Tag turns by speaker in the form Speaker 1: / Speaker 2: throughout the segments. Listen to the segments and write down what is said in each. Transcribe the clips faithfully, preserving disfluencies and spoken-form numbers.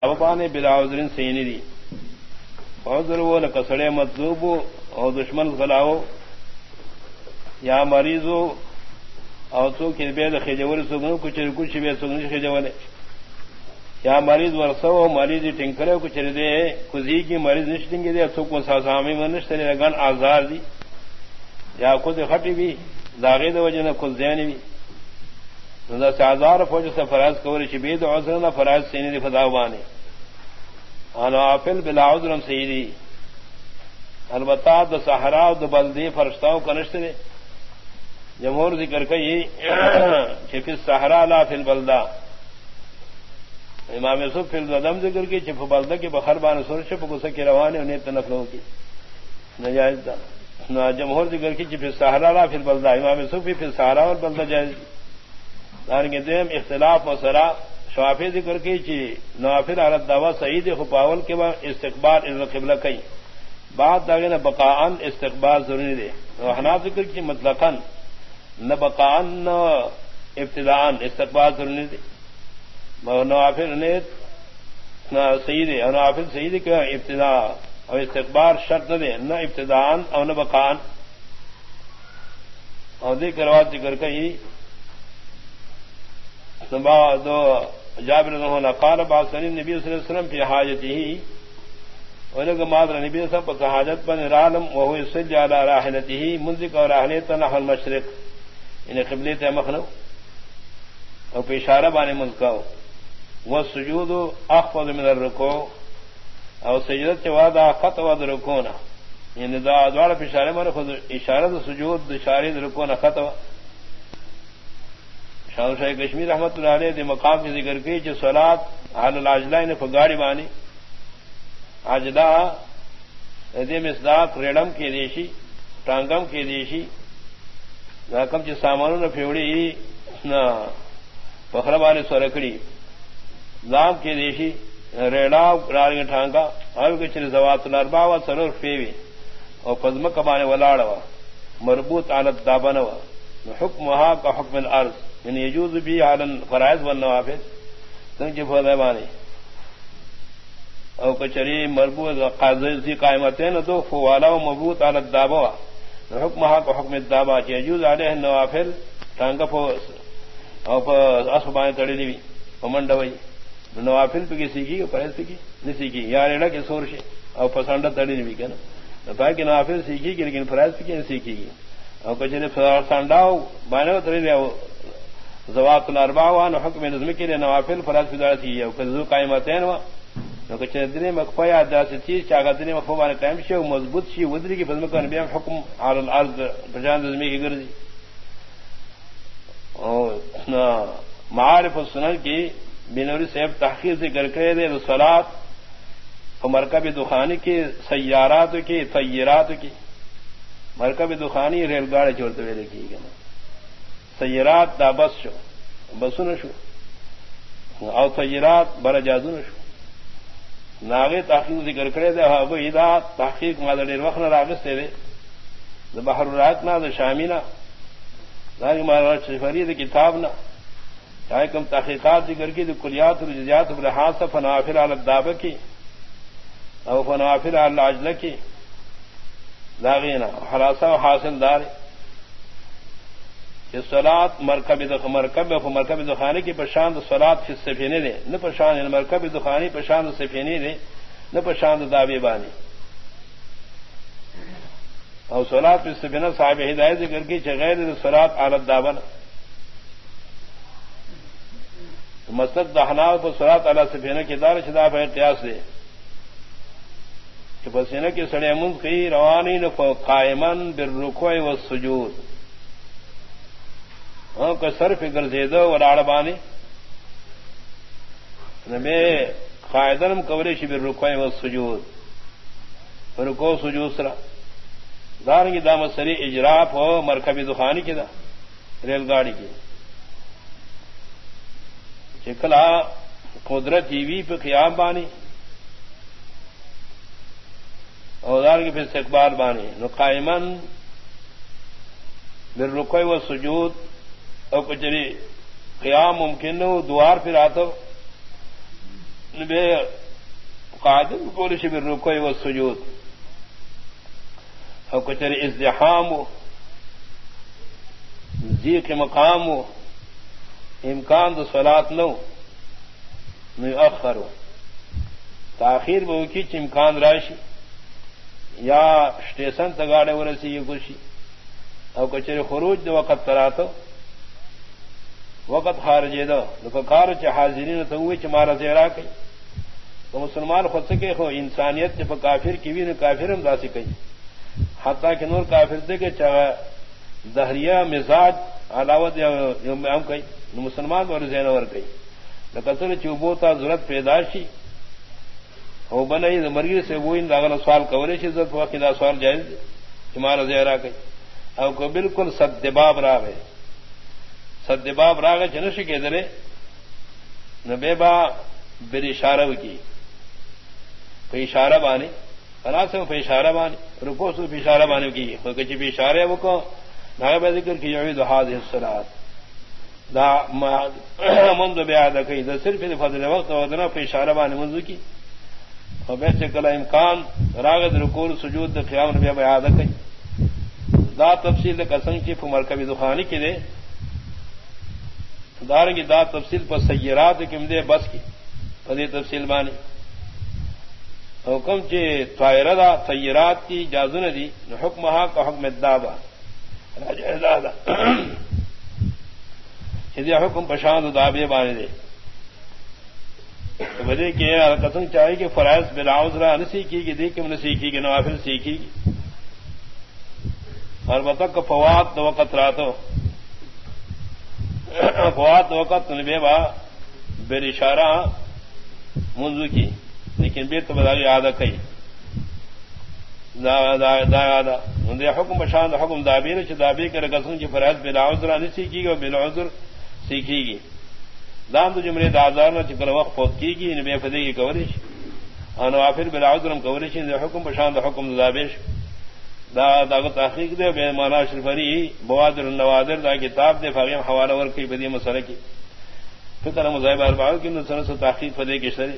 Speaker 1: ابانے بلا عذرن سینی دی عذر وہ لکسڑے مطلوب او دشمن غلاو یا مریضو او تو کہ بے خجور سگنو کچھ کچھ بے سگنو خجولے یا مریض ورسو مریض ٹنکرے کچھ دے کزی کی مریض نشتیں گے دے تو کو ساسامی منشت لگن آزار دی یا خود خٹی بھی داغی دو وجہ نہ کل زینی بھی نہ سازار فوج سے فراز کوری شبید عذر نہ فراز سینی دی فضا بانے انا افل بلا عذر سیدی البتہ د صحرا و د بلدی فرشتاو کنشت دے جمہور ذکر کئی چھ فی الصحرا لا فی البلدہ امام یوسف فی الردم ذکر کی چھ بلدہ کے بخر بان سرش پہ گسا کی روانے انہیں تنفلوں کی نجائز دا جمہور ذکر کی چھ فی الصحرا لا فی البلدہ امام یوسف فی الصحرا والبلدہ جائز دارنگی دیم اختلاف و سرا شوافی ذکر کی چی نوافل عرد دعوی سعید خپاول کے بعد استقبال از قبلہ کئی بعد داغین بقاءن استقبال ضروری دے حناف ذکر کی مطلقاً نہ بقاءن نہ ابتداءن استقبال ضروری دے نوافل نیت نہ سعید اور نوافل سعید کے ابتداء اور استقبال شرط نہ دے نہ ابتداءن اور نہ بقاءن اور ذکر روات ذکر کئی دو جابر رضی اللہ عنہ قال بعثني النبي صلی اللہ علیہ وسلم في حاجته ولك مادر نبی صلی اللہ علیہ وسلم حاجت پر رالم وهو يصلي على راحلته منذ اور راحلته نحو المشرق ان قبلته مخنو اور په اشارہ باندې منکاو والسجود اخفض من الركوع او سجدت وعدا خطوه الركوع یعنی دا دوڑ په اشارہ باندې خود اشارہ سجود اشارہ رکوع خطوه شاہ شاہ کشمیر رحمت اللہ علیہ دے مقام کی ذکر کی جو صلاۃ علی العجلہ نے فگاڑی بانی عجلہ دے مصداق ریڑم کی دیشی ٹانگم کی دیشی کم چی سامانوں نے پھیوڑی نہ بخر بانی سورکڑی لام کی دیشی ریڑا رارنگ ٹانگا اور کچھ زوات الاربع و سرور فیوی اور پزم کبانے ولاڑوا مربوط عالت دابنوا حکمها کا حکم الارض یعنی یجوز بھی عالن فرائض والنوافل تنجب فضیبانی او کچری مربوط قاضی قائمتین دو فوالا و مربوط علی الدابوا حکمها کا حکم الدابا چی یجوز علیہ النوافل تانگا فو او پا اصفبانی تڑی لیوی ومنڈوئی نوافل پہ کسی کی فرائض پہ کی نسی کی یا ریڑا کی سورشی او پسندہ تڑی لیوی کنا تاکہ نوافل سیکھی کی لیکن فرائض پہ کی نسی کی او کچری سانڈاو بانو تڑی لیو زوات الاربع وان حکم نظم کے لیے نوافل فرض فضیلت کی ہے کہ قائمتین وا نو کہ دنے مخفیا داس چیز چاغ دنے مخفوان قائم شو مضبوط شی ودری کی فضل کن بیا حکم علی الارض بجان نظم کی گرزی او معارف السنن کی بنوری صاحب تحقیق ذکر کرے دے صلات مرکب دخانی کی سیارات کی طیرات کی مرکب دخانی ریل گاڑی جوڑتے ہوئے لکھی گئی سیرات دا بس شو بسو نشو او سیرات برا جادو نشو ناغی تحقیق ذکر کرے دے ہاگو ایدا تحقیق مادر دیر وقت نراغستے دے دا بحر الراکنا دا شامینا داگی مادر شفری دا کتابنا چاہے کم تحقیقات ذکر کی دا کلیات و جزیات و لحاظ فنوافر علی الدابہ کی او فنوافر علی العجلہ کی داغینا حراسہ و حاصل داری صلات مرکب دخ مرکب و مرکب دخانی کی پشاند صلات فی السفینے دے نہ پشاند مرکب دخانی پشاند سفینے دے نہ پشاند دابے بانی اور صلات فی السفینہ صاحب ہدایت ذکر کی غیر صلات علی الدابن مسلک دہنا پر صلات علی السفینہ کی دار شدہ ہے قیاس دے کہ پسینہ کی سڑے منز کی روانی نفو قائمن بالرکوع والسجود کا سر فکر زیدو اور آڑبانی میں قائدن قبری شبر رکوع و سجود رکو سجود سرا دارنگی دام سری اجراف ہو مرکبی دخانی کی دا ریل گاڑی کی چکلا قدرت جیوی پہ قیام بانی اور دارنگی پہ استقبال بانی نو قائمن بالرکوع و سجود او کچری قیام ممکن ہو دوار پھر آتا بے قادم کو شبر رکوع و سجود اور کچھ ازدحام ہو جی کے مقام ہو امکان تو صلات نو مؤخر ہو تاخیر بہو کی چمکان راشی یا اسٹیشن تگاڑے ورسی یہ خوشی اور کچھ خروج دو وقت تراتو وقت خارجے دو دکار چ حاضرین تو ہوئے چمارا زیرا کئی تو مسلمان خود سکے ہو انسانیت جب کافر کی بھی نہ کافر ہم داسی کئی حتیٰ کہ نور کافر دے کے چاہ دہریہ مزاج علاوت ہم کئی مسلمان اور زین اور کئی نہ کثر چوبوتا ضرورت پیداشی ہو بنائی مرگی سے وہ ان لاغل سوال کورے سے ضرورت ہوا کہ سوال جائز تمہارا زہرا کئی اب کو بالکل سدباب راگ ہے سدباب راگ ہے جنش کے درے نہ بے با بر اشارہ کی کوئی اشارہ بانے فنا سے وہ اشارہ بانے رکو سے اشارہ بانے کی کچھ بھی اشارے وہ کو نہ ذکر کی جو ہاد حصرات دا منذ بیاد کئی دا صرف فضل وقت ودنا پہ اشارہ بانے منذ کی اور ویسے کلا امکان راغد رکول سجود دا قیام نبی بیاد کئی دا تفصیل دا قسم کی فمر کبھی دخانی کی دے دار کی دا تفصیل پر سیرات کم دے بس کی پدی تفصیل بانی حکم چی طائرہ دا سیرات کی جازن دی حکم ہا کا حکم دابا راجہ چیزی حکم پشاند دابے بانے دے تو بدے کہ قسم چاہیے کہ فرائض بلا عذرا نہ سیکھی گی دیکھ نہ سیکھی گی نوافل سیکھی گی اور بتک فوات دو وقت راتو فوات دو وقت نبے با بے اشارہ منذ کی لیکن بے تو بدا یاد کئی دا دا دا دا حکم بشان حکم دابیر چ دابی کر قسم کی فرائض بلا عذرا نہ سیکھی گی اور بلا عذر سیکھی گی دام تو جملے دازار نہ چکر وقت فوت کی گی نبی فدی کی کوریش اور نوافل بلا عذرم کوریش حکم بشان حکم دابیش دا دا تحقیق دے بے مانا شرفری بوادر النوادر دا کتاب دے فاغیم حوالہ ور کی بدی مسئلہ کی فکر مذاہب اربعہ کی سنت سے تحقیق فدی کی شری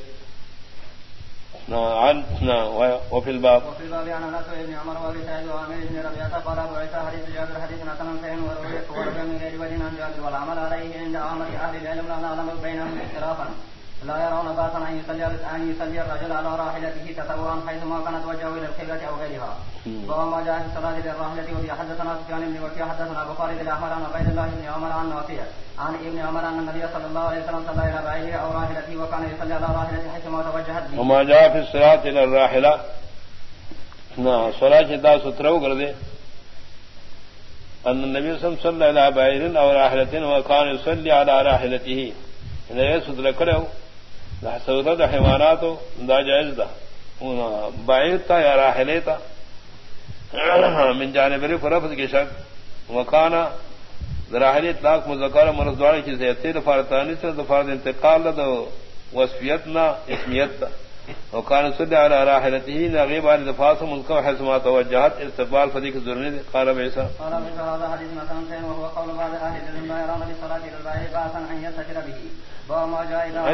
Speaker 1: عن وفي الباب
Speaker 2: وفي الباب عن انس بن عمر وابي سعيد وعامر بن ربيعه قال ابو عيسى حديث جابر حديث حسن صحيح وروي من غير وجه عن جابر والعمل عليه عند عامة اهل العلم لا نعلم بينهم اختلافا لا يرون باسا ان يصلي ان يصلي الرجل على راحلته تطوعا حيثما كانت وجهه الى القبلة او غيرها. وما جاء في الصلاة للراحلة وفي حدثنا سفيان بن وكيع حدثنا ابو خالد الاحمر عن عبيد الله بن عمر عن نافع عن ابن عمر ان النبي صلى الله عليه وسلم صلى الى بعيره او راحلته وكان يصلي على راحلته حيثما توجهت به.
Speaker 1: وما جاء في الصلاة الى الراحلة نا صلاة دا سترو کر دے ان النبي صلى الله عليه وسلم صلى الى بعير او راحلة وكان يصلي على راحلته نے ستر کرو دا سودا دا حیوانات دا جائز دا بعیر تا یا راحلے تا من جانب رفض کے شک وکانا راحل اطلاق مذکر مرضواری کی زیادتی دفارتانی سے دفارت انتقال دا وصفیتنا اسمیت وکان صلی علی راحلته نغیب عن دفاس مذکر حسما توجہت استقبال فدیق ضروری دے قال بیسا
Speaker 2: قال بیسا هذا حدیث مثلا سین وهو قول بعض اہل العلم لا يرون بصلاة البعیر باسا ان يستتر به وما جاء